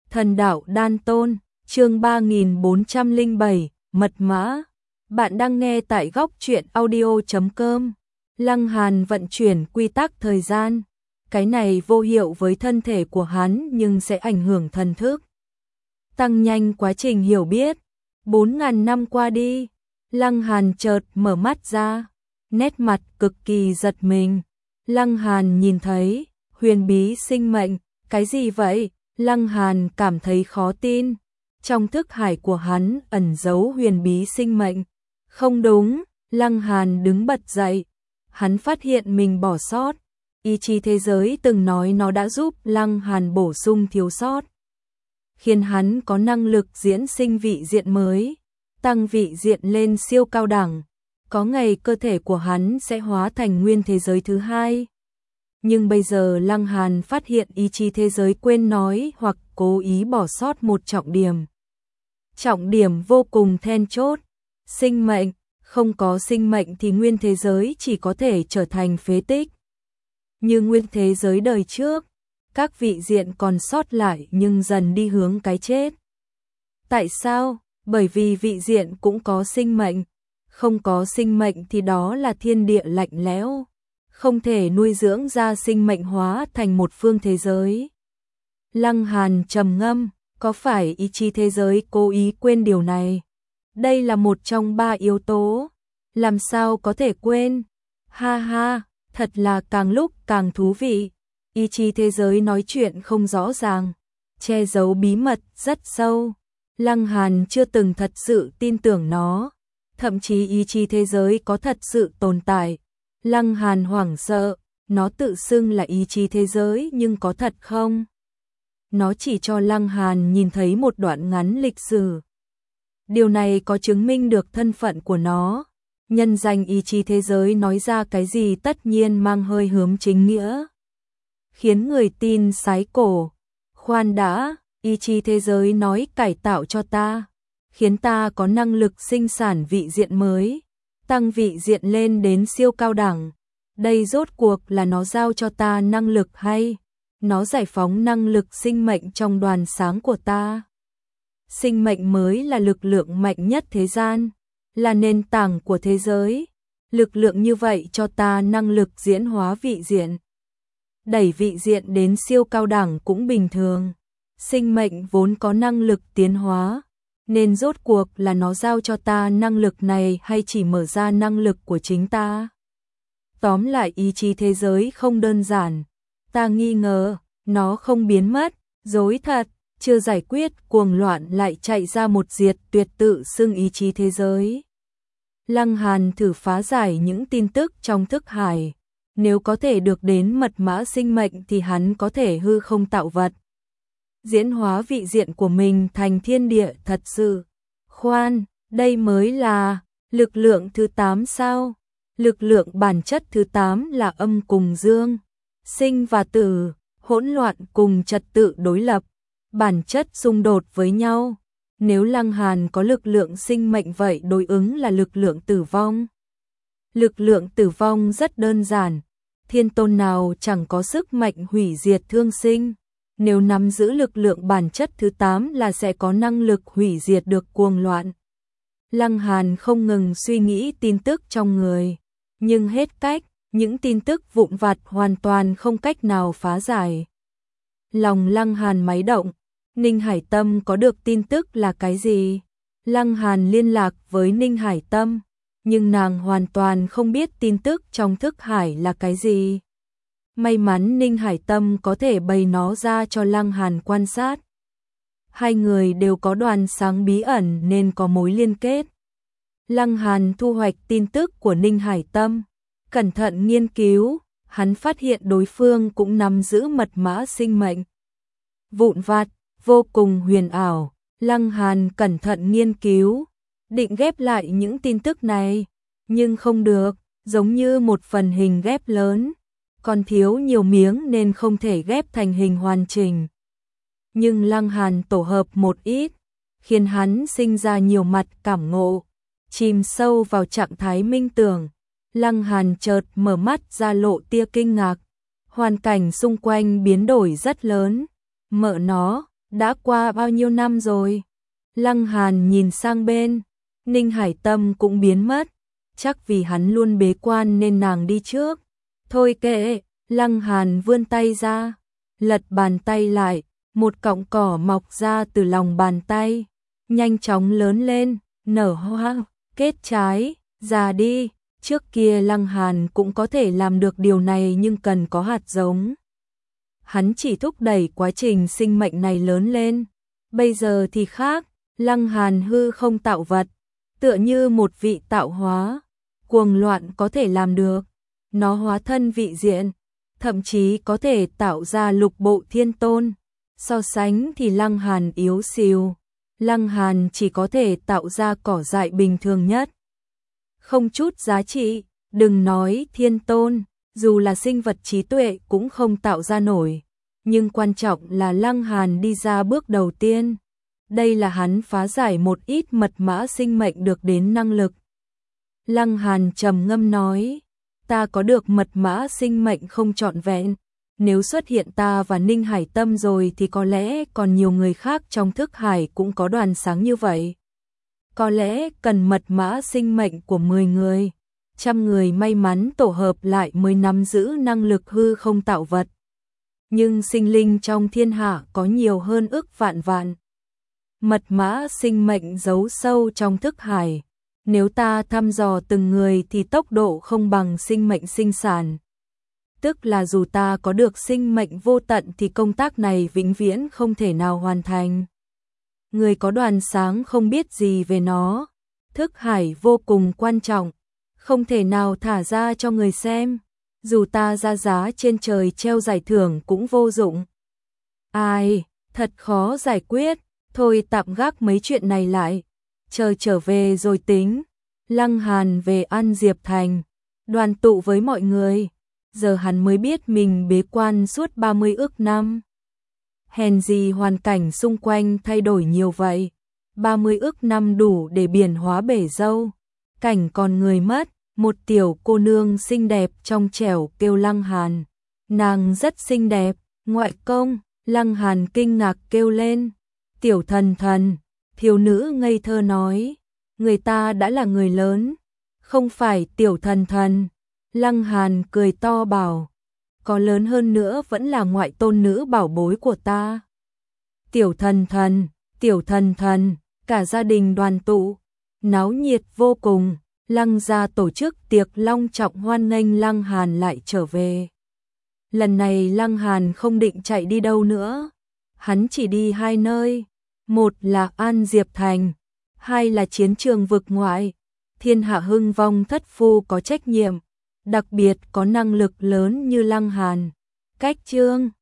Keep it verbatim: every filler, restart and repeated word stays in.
Thần đạo đan tôn, chương ba nghìn bốn trăm lẻ bảy, mật mã. Bạn đang nghe tại góc truyện audio chấm com. Lăng Hàn vận chuyển quy tắc thời gian. Cái này vô hiệu với thân thể của hắn nhưng sẽ ảnh hưởng thần thức. Tăng nhanh quá trình hiểu biết. Bốn ngàn năm qua đi, Lăng Hàn chợt mở mắt ra, nét mặt cực kỳ giật mình. Lăng Hàn nhìn thấy huyền bí sinh mệnh, cái gì vậy? Lăng Hàn cảm thấy khó tin. Trong thức hải của hắn ẩn giấu huyền bí sinh mệnh. Không đúng, Lăng Hàn đứng bật dậy. Hắn phát hiện mình bỏ sót. Ý chí thế giới từng nói nó đã giúp Lăng Hàn bổ sung thiếu sót, khiến hắn có năng lực diễn sinh vị diện mới, tăng vị diện lên siêu cao đẳng. Có ngày cơ thể của hắn sẽ hóa thành nguyên thế giới thứ hai. Nhưng bây giờ Lăng Hàn phát hiện ý chí thế giới quên nói hoặc cố ý bỏ sót một trọng điểm. Trọng điểm vô cùng then chốt, sinh mệnh. Không có sinh mệnh thì nguyên thế giới chỉ có thể trở thành phế tích. Như nguyên thế giới đời trước, các vị diện còn sót lại nhưng dần đi hướng cái chết. Tại sao? Bởi vì vị diện cũng có sinh mệnh. Không có sinh mệnh thì đó là thiên địa lạnh lẽo, không thể nuôi dưỡng ra sinh mệnh hóa thành một phương thế giới. Lăng Hàn trầm ngâm, có phải ý chí thế giới cố ý quên điều này? Đây là một trong ba yếu tố. Làm sao có thể quên? Ha ha, thật là càng lúc càng thú vị. Ý chí thế giới nói chuyện không rõ ràng, che giấu bí mật rất sâu. Lăng Hàn chưa từng thật sự tin tưởng nó. Thậm chí ý chí thế giới có thật sự tồn tại. Lăng Hàn hoảng sợ, nó tự xưng là ý chí thế giới nhưng có thật không? Nó chỉ cho Lăng Hàn nhìn thấy một đoạn ngắn lịch sử. Điều này có chứng minh được thân phận của nó. Nhân danh ý chí thế giới nói ra cái gì tất nhiên mang hơi hướng chính nghĩa, khiến người tin sái cổ. Khoan đã, ý chí thế giới nói cải tạo cho ta, khiến ta có năng lực sinh sản vị diện mới, tăng vị diện lên đến siêu cao đẳng. Đây rốt cuộc là nó giao cho ta năng lực hay nó giải phóng năng lực sinh mệnh trong đoàn sáng của ta? Sinh mệnh mới là lực lượng mạnh nhất thế gian, là nền tảng của thế giới. Lực lượng như vậy cho ta năng lực diễn hóa vị diện, đẩy vị diện đến siêu cao đẳng cũng bình thường. Sinh mệnh vốn có năng lực tiến hóa, nên rốt cuộc là nó giao cho ta năng lực này hay chỉ mở ra năng lực của chính ta? Tóm lại ý chí thế giới không đơn giản. Ta nghi ngờ, nó không biến mất, dối thật. Chưa giải quyết cuồng loạn lại chạy ra một diệt tuyệt tự xưng ý chí thế giới. Lăng Hàn thử phá giải những tin tức trong thức hải. Nếu có thể được đến mật mã sinh mệnh thì hắn có thể hư không tạo vật, diễn hóa vị diện của mình thành thiên địa thật sự. Khoan, đây mới là lực lượng thứ tám sao? Lực lượng bản chất thứ tám là âm cùng dương, sinh và tử, hỗn loạn cùng trật tự đối lập, bản chất xung đột với nhau. Nếu Lăng Hàn có lực lượng sinh mệnh vậy đối ứng là lực lượng tử vong. Lực lượng tử vong rất đơn giản, thiên tôn nào chẳng có sức mạnh hủy diệt thương sinh. Nếu nắm giữ lực lượng bản chất thứ tám là sẽ có năng lực hủy diệt được cuồng loạn. Lăng Hàn không ngừng suy nghĩ tin tức trong người, nhưng hết cách, những tin tức vụn vặt hoàn toàn không cách nào phá giải. Lòng Lăng Hàn máy động. Ninh Hải Tâm có được tin tức là cái gì? Lăng Hàn liên lạc với Ninh Hải Tâm, nhưng nàng hoàn toàn không biết tin tức trong thức hải là cái gì. May mắn Ninh Hải Tâm có thể bày nó ra cho Lăng Hàn quan sát. Hai người đều có đoàn sáng bí ẩn nên có mối liên kết. Lăng Hàn thu hoạch tin tức của Ninh Hải Tâm, cẩn thận nghiên cứu, hắn phát hiện đối phương cũng nắm giữ mật mã sinh mệnh. Vụn vặt, vô cùng huyền ảo. Lăng Hàn cẩn thận nghiên cứu, định ghép lại những tin tức này, nhưng không được, giống như một phần hình ghép lớn, còn thiếu nhiều miếng nên không thể ghép thành hình hoàn chỉnh. Nhưng Lăng Hàn tổ hợp một ít, khiến hắn sinh ra nhiều mặt cảm ngộ, chìm sâu vào trạng thái minh tưởng. Lăng Hàn chợt mở mắt ra lộ tia kinh ngạc, hoàn cảnh xung quanh biến đổi rất lớn. Mở nó, Đã qua bao nhiêu năm rồi? Lăng Hàn nhìn sang bên, Ninh Hải Tâm cũng biến mất, chắc vì hắn luôn bế quan nên nàng đi trước. Thôi kệ, Lăng Hàn vươn tay ra, lật bàn tay lại, một cọng cỏ mọc ra từ lòng bàn tay, nhanh chóng lớn lên, nở hoa, kết trái, già đi. Trước kia Lăng Hàn cũng có thể làm được điều này nhưng cần có hạt giống. Hắn chỉ thúc đẩy quá trình sinh mệnh này lớn lên. Bây giờ thì khác, Lăng Hàn hư không tạo vật, tựa như một vị tạo hóa, cuồng loạn có thể làm được. Nó hóa thân vị diện, thậm chí có thể tạo ra lục bộ thiên tôn. So sánh thì Lăng Hàn yếu xìu, Lăng Hàn chỉ có thể tạo ra cỏ dại bình thường nhất. Không chút giá trị, đừng nói thiên tôn, dù là sinh vật trí tuệ cũng không tạo ra nổi. Nhưng quan trọng là Lăng Hàn đi ra bước đầu tiên. Đây là hắn phá giải một ít mật mã sinh mệnh được đến năng lực. Lăng Hàn trầm ngâm nói, ta có được mật mã sinh mệnh không trọn vẹn. Nếu xuất hiện ta và Ninh Hải Tâm rồi thì có lẽ còn nhiều người khác trong thức hải cũng có đoàn sáng như vậy. Có lẽ cần mật mã sinh mệnh của mười người, trăm người may mắn tổ hợp lại mới nắm giữ năng lực hư không tạo vật. Nhưng sinh linh trong thiên hạ có nhiều hơn ức vạn vạn. Mật mã sinh mệnh giấu sâu trong thức hải. Nếu ta thăm dò từng người thì tốc độ không bằng sinh mệnh sinh sản. Tức là dù ta có được sinh mệnh vô tận thì công tác này vĩnh viễn không thể nào hoàn thành. Người có đoàn sáng không biết gì về nó. Thức hải vô cùng quan trọng, không thể nào thả ra cho người xem. Dù ta ra giá trên trời treo giải thưởng cũng vô dụng. Ai, thật khó giải quyết, thôi tạm gác mấy chuyện này lại. Chờ trở về rồi tính. Lăng Hàn về An Diệp Thành, đoàn tụ với mọi người. Giờ hắn mới biết mình bế quan suốt ba mươi ức năm. Hèn gì hoàn cảnh xung quanh thay đổi nhiều vậy. ba mươi ức năm đủ để biển hóa bể dâu. Cảnh còn người mất, một tiểu cô nương xinh đẹp trong trẻo kêu Lăng Hàn. Nàng rất xinh đẹp, ngoại công. Lăng Hàn kinh ngạc kêu lên. Tiểu thần thần, thiếu nữ ngây thơ nói. Người ta đã là người lớn, không phải tiểu thần thần. Lăng Hàn cười to bảo, có lớn hơn nữa vẫn là ngoại tôn nữ bảo bối của ta. Tiểu thần thần, tiểu thần thần, cả gia đình đoàn tụ, náo nhiệt vô cùng. Lăng gia tổ chức tiệc long trọng hoan nghênh Lăng Hàn lại trở về. Lần này Lăng Hàn không định chạy đi đâu nữa, hắn chỉ đi hai nơi, một là An Diệp Thành, hai là chiến trường vực ngoại. Thiên hạ hưng vong thất phu có trách nhiệm, đặc biệt có năng lực lớn như Lăng Hàn. Cách chương